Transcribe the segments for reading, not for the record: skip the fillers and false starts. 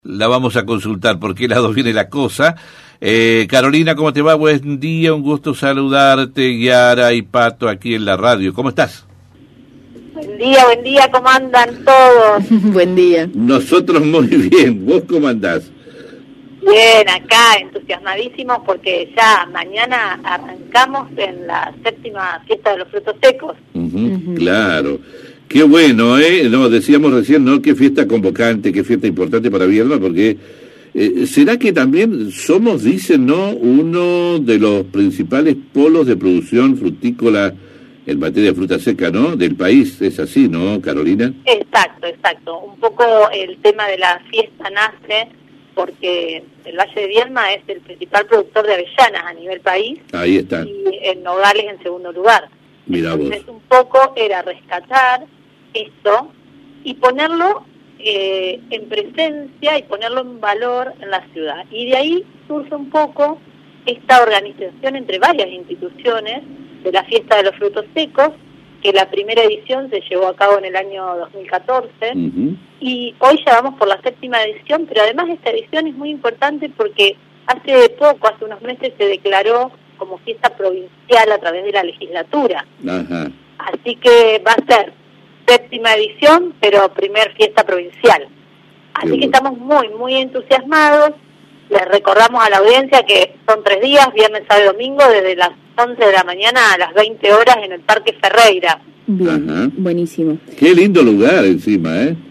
La vamos a consultar por qué lado viene la cosa. Carolina, ¿cómo te va? Buen día, un gusto saludarte, Yara y Pato aquí en la radio. ¿Cómo estás? Buen día, ¿cómo andan todos? Buen día. Nosotros muy bien, ¿vos cómo andás? Bien, acá entusiasmadísimos porque ya mañana arrancamos en la 7ª fiesta de los frutos secos. Claro. Qué bueno, No, decíamos recién, ¿no? Qué fiesta convocante, qué fiesta importante para Viedma, porque ¿será que también somos, dicen, ¿no?, uno de los principales polos de producción frutícola en materia de fruta seca, ¿no?, del país? Es así, ¿no, Carolina? Exacto. Un poco el tema de la fiesta nace porque el Valle de Viedma es el principal productor de avellanas a nivel país. Ahí está. Y en Nogales en segundo lugar. Mirá vos. Entonces un poco era rescatar esto y ponerlo en presencia y ponerlo en valor en la ciudad. Y de ahí surge un poco esta organización entre varias instituciones de la Fiesta de los Frutos Secos, que la primera edición se llevó a cabo en el año 2014, y hoy ya vamos por la 7ª edición, pero además esta edición es muy importante porque hace unos meses se declaró como fiesta provincial a través de la legislatura. Ajá. Así que va a ser 7ª edición, pero primer fiesta provincial. Así que estamos muy entusiasmados. Les recordamos a la audiencia que son 3 días, viernes, sábado y domingo, desde las 11 de la mañana a las 20 horas en el Parque Ferreira. Bien, ajá. Buenísimo. Qué lindo lugar encima, ¿eh?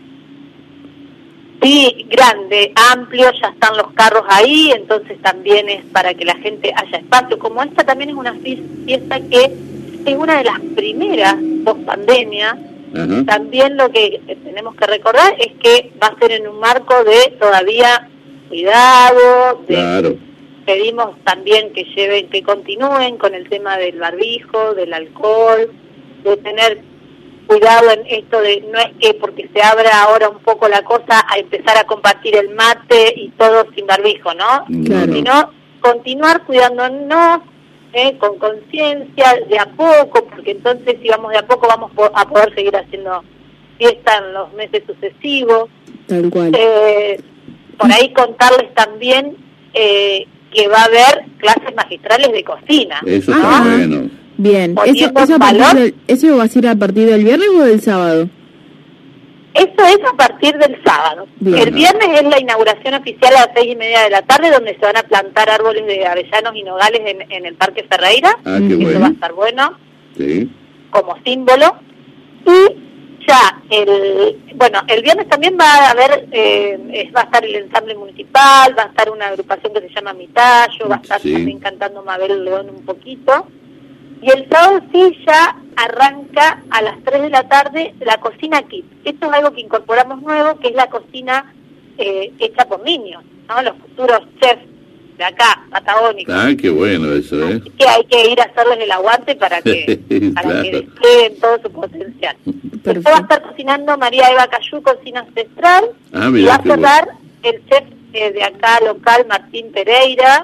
Sí, grande, amplio, ya están los carros ahí, entonces también es para que la gente haya espacio. Como esta también es una fiesta que es una de las primeras post pandemia, también lo que tenemos que recordar es que va a ser en un marco de todavía cuidado, Claro. Pedimos también que continúen con el tema del barbijo, del alcohol, de tener cuidado en esto de no es que porque se abra ahora un poco la cosa a empezar a compartir el mate y todo sin barbijo, ¿no? Claro. Sino continuar cuidándonos con conciencia, de a poco, porque entonces si vamos de a poco vamos a poder seguir haciendo fiesta en los meses sucesivos. Tal cual. Por ahí contarles también que va a haber clases magistrales de cocina. Eso ¿no? está bueno. Bien. ¿Eso va a ser a partir del viernes o del sábado? Eso es a partir del sábado. Bien. El viernes es la inauguración oficial a las 6:30 de la tarde, donde se van a plantar árboles de avellanos y nogales en el Parque Ferreira. Ah, qué Eso bueno. va a estar bueno, Sí. como símbolo. Y ya, el viernes también va a haber, va a estar el ensamble municipal, va a estar una agrupación que se llama Mitallo, va a estar también cantando Mabel León un poquito. Y el sábado sí ya arranca a las 3 de la tarde la cocina kit. Esto es algo que incorporamos nuevo, que es la cocina hecha por niños, ¿no? Los futuros chefs de acá, patagónicos. Ah, qué bueno eso, ¿eh? Así que hay que ir a hacerles el aguante para que Claro. que desplieguen todo su potencial. Después va a estar cocinando María Eva Cayú, cocina ancestral, Ah, y mirá, va a qué cerrar el chef de acá local, Martín Pereira.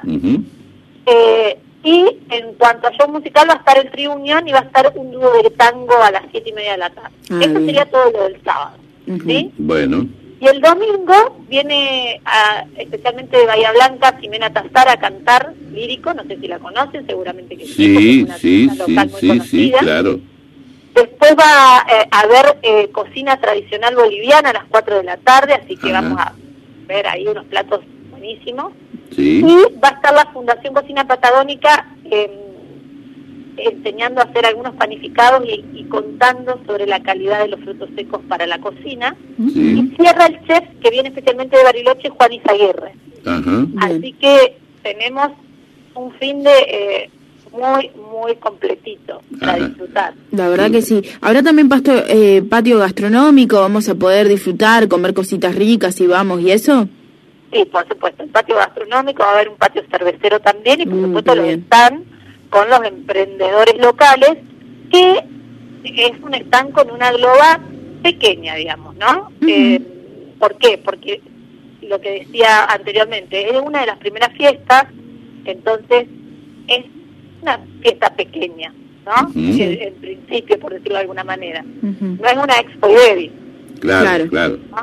Y en cuanto a show musical va a estar el Trío Unión y va a estar un dúo de tango a las 7:30 de la tarde. Eso bien. sería todo lo del sábado, ¿sí? Bueno. Y el domingo viene especialmente de Bahía Blanca Ximena Tazara a cantar lírico, no sé si la conocen, seguramente que Sí, porque es una local muy sí, conocida. claro. Después va a haber cocina tradicional boliviana a las 4 de la tarde, así que vamos a ver ahí unos platos buenísimos. Sí. Y va a estar la Fundación Cocina Patagónica enseñando a hacer algunos panificados y contando sobre la calidad de los frutos secos para la cocina. Sí. Y cierra el chef que viene especialmente de Bariloche, Juan Izaguirre. Ajá. Así que tenemos un fin de muy completito para disfrutar. La verdad que sí. Habrá también patio gastronómico, vamos a poder disfrutar, comer cositas ricas y vamos, ¿y eso? Sí, por supuesto, el patio gastronómico, va a haber un patio cervecero también, y por supuesto qué los bien. stand con los emprendedores locales, que es un stand con una globa pequeña, digamos, ¿no? ¿Por qué? Porque lo que decía anteriormente, es una de las primeras fiestas, entonces es una fiesta pequeña, ¿no? En principio, por decirlo de alguna manera. No es una Expo Baby. Claro. ¿no?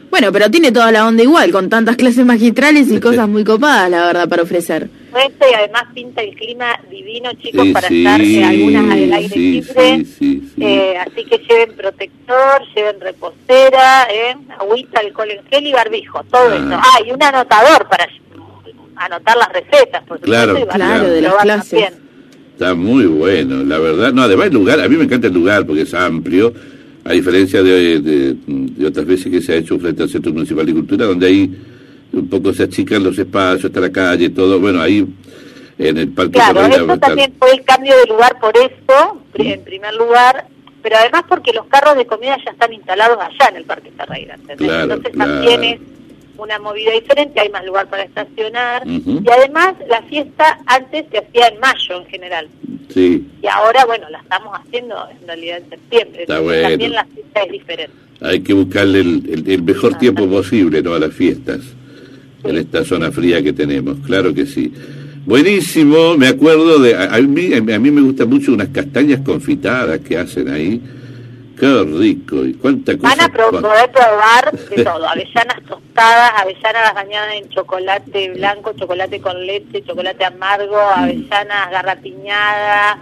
Bueno, pero tiene toda la onda igual, con tantas clases magistrales y cosas muy copadas, la verdad, para ofrecer. Y además pinta el clima divino, chicos, para estar algunas al aire libre. Así que lleven protector, lleven reposera, agüita, alcohol en gel y barbijo, todo eso. Y un anotador para anotar las recetas, por supuesto. Claro, de las clases. También. Está muy bueno, la verdad. No, además el lugar, a mí me encanta el lugar porque es amplio, a diferencia de otras veces que se ha hecho frente al Centro Municipal de Cultura, donde ahí un poco se achican los espacios, está la calle, todo. Bueno, ahí en el Parque Ferreira. Claro, eso también fue el cambio de lugar por eso, en primer lugar, pero además porque los carros de comida ya están instalados allá en el Parque Ferreira, ¿entendés? Claro, entonces también es una movida diferente, hay más lugar para estacionar, y además la fiesta antes se hacía en mayo en general. Sí. Y ahora, bueno, la estamos haciendo en realidad en septiembre, está bueno. También la fiesta es diferente. Hay que buscarle el mejor tiempo posible, ¿no?, a las fiestas, en esta zona fría que tenemos, claro que sí. Buenísimo, me acuerdo a mí me gustan mucho unas castañas confitadas que hacen ahí. Qué rico, y cuánta cosa. Van a poder probar de todo, avellanas tostadas, avellanas bañadas en chocolate blanco, chocolate con leche, chocolate amargo, avellanas garrapiñadas,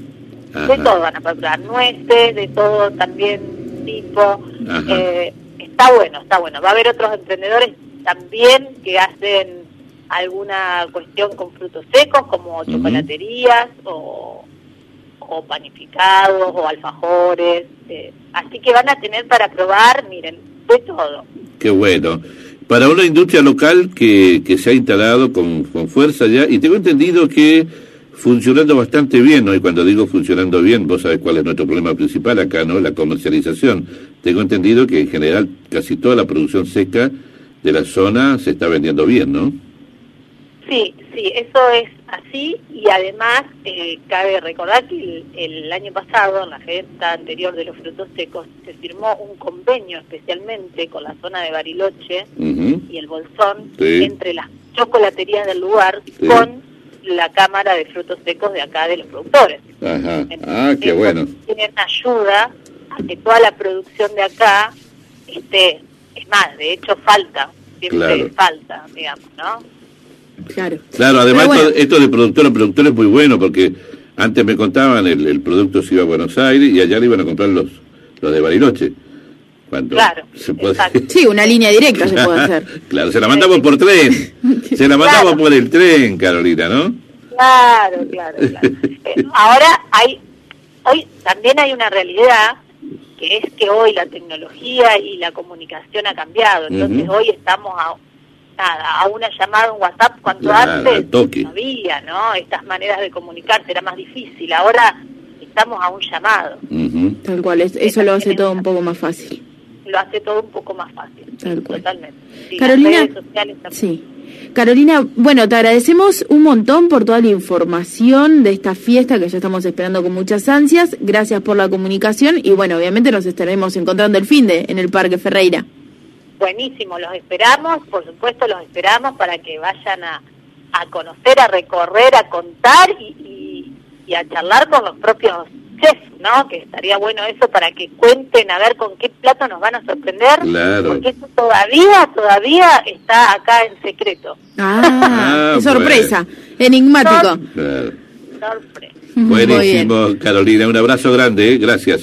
de todo van a poder probar, nueces, de todo también tipo. Está bueno. Va a haber otros emprendedores también que hacen alguna cuestión con frutos secos, como chocolaterías o panificados o alfajores, así que van a tener para probar, miren, de todo. Qué bueno. Para una industria local que se ha instalado con fuerza ya, y tengo entendido que funcionando bastante bien, ¿no? Y cuando digo funcionando bien, vos sabés cuál es nuestro problema principal acá, ¿no? La comercialización. Tengo entendido que en general casi toda la producción seca de la zona se está vendiendo bien, ¿no? Sí, eso es así, y además cabe recordar que el año pasado, en la fiesta anterior de los frutos secos, se firmó un convenio especialmente con la zona de Bariloche y el Bolsón, entre las chocolaterías del lugar, con la Cámara de Frutos Secos de acá de los productores. Qué bueno. Tienen ayuda a que toda la producción de acá esté, es más, de hecho siempre falta, digamos, ¿no? Claro, además esto de productor a productor es muy bueno, porque antes me contaban el producto se iba a Buenos Aires y allá le iban a comprar los de Bariloche. Se puede... Sí, una línea directa se puede hacer. Claro, se la mandamos por tren. Se la mandamos por el tren, Carolina, ¿no? Claro. Ahora hoy también hay una realidad, que es que hoy la tecnología y la comunicación ha cambiado. Entonces hoy estamos a una llamada, un WhatsApp, cuando antes no había, ¿no? Estas maneras de comunicarse era más difícil. Ahora estamos a un llamado. Tal cual, eso lo hace todo un poco más fácil. Lo hace todo un poco más fácil. Tal cual. Totalmente. Sí, Carolina, las redes sociales también. Sí. Carolina, bueno, te agradecemos un montón por toda la información de esta fiesta que ya estamos esperando con muchas ansias. Gracias por la comunicación y bueno, obviamente nos estaremos encontrando el finde en el Parque Ferreira. Buenísimo, los esperamos, por supuesto los esperamos para que vayan a conocer, a recorrer, a contar y a charlar con los propios chefs, ¿no? Que estaría bueno eso para que cuenten a ver con qué plato nos van a sorprender, porque eso todavía está acá en secreto. Es sorpresa, enigmático. Sorpresa. Buenísimo, Carolina, un abrazo grande, gracias.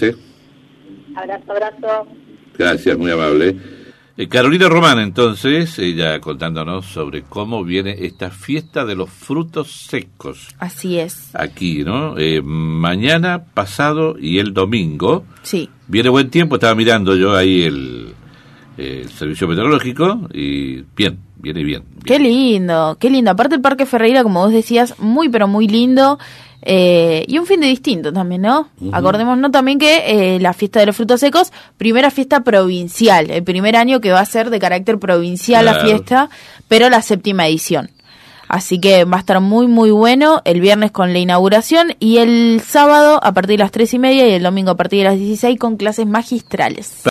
Abrazo. Gracias, muy amable. Carolina Román, entonces, ella contándonos sobre cómo viene esta fiesta de los frutos secos. Así es. Aquí, ¿no? Mañana, pasado y el domingo. Sí. Viene buen tiempo, estaba mirando yo ahí el servicio meteorológico y viene bien. Qué lindo. Aparte el Parque Ferreira, como vos decías, muy pero muy lindo. Y un fin de distinto también, ¿no? Acordémonos también que la fiesta de los frutos secos, primera fiesta provincial, el primer año que va a ser de carácter provincial la fiesta, pero la 7ª edición. Así que va a estar muy muy bueno el viernes con la inauguración y el sábado a partir de las 3:30 y el domingo a partir de las 16 con clases magistrales.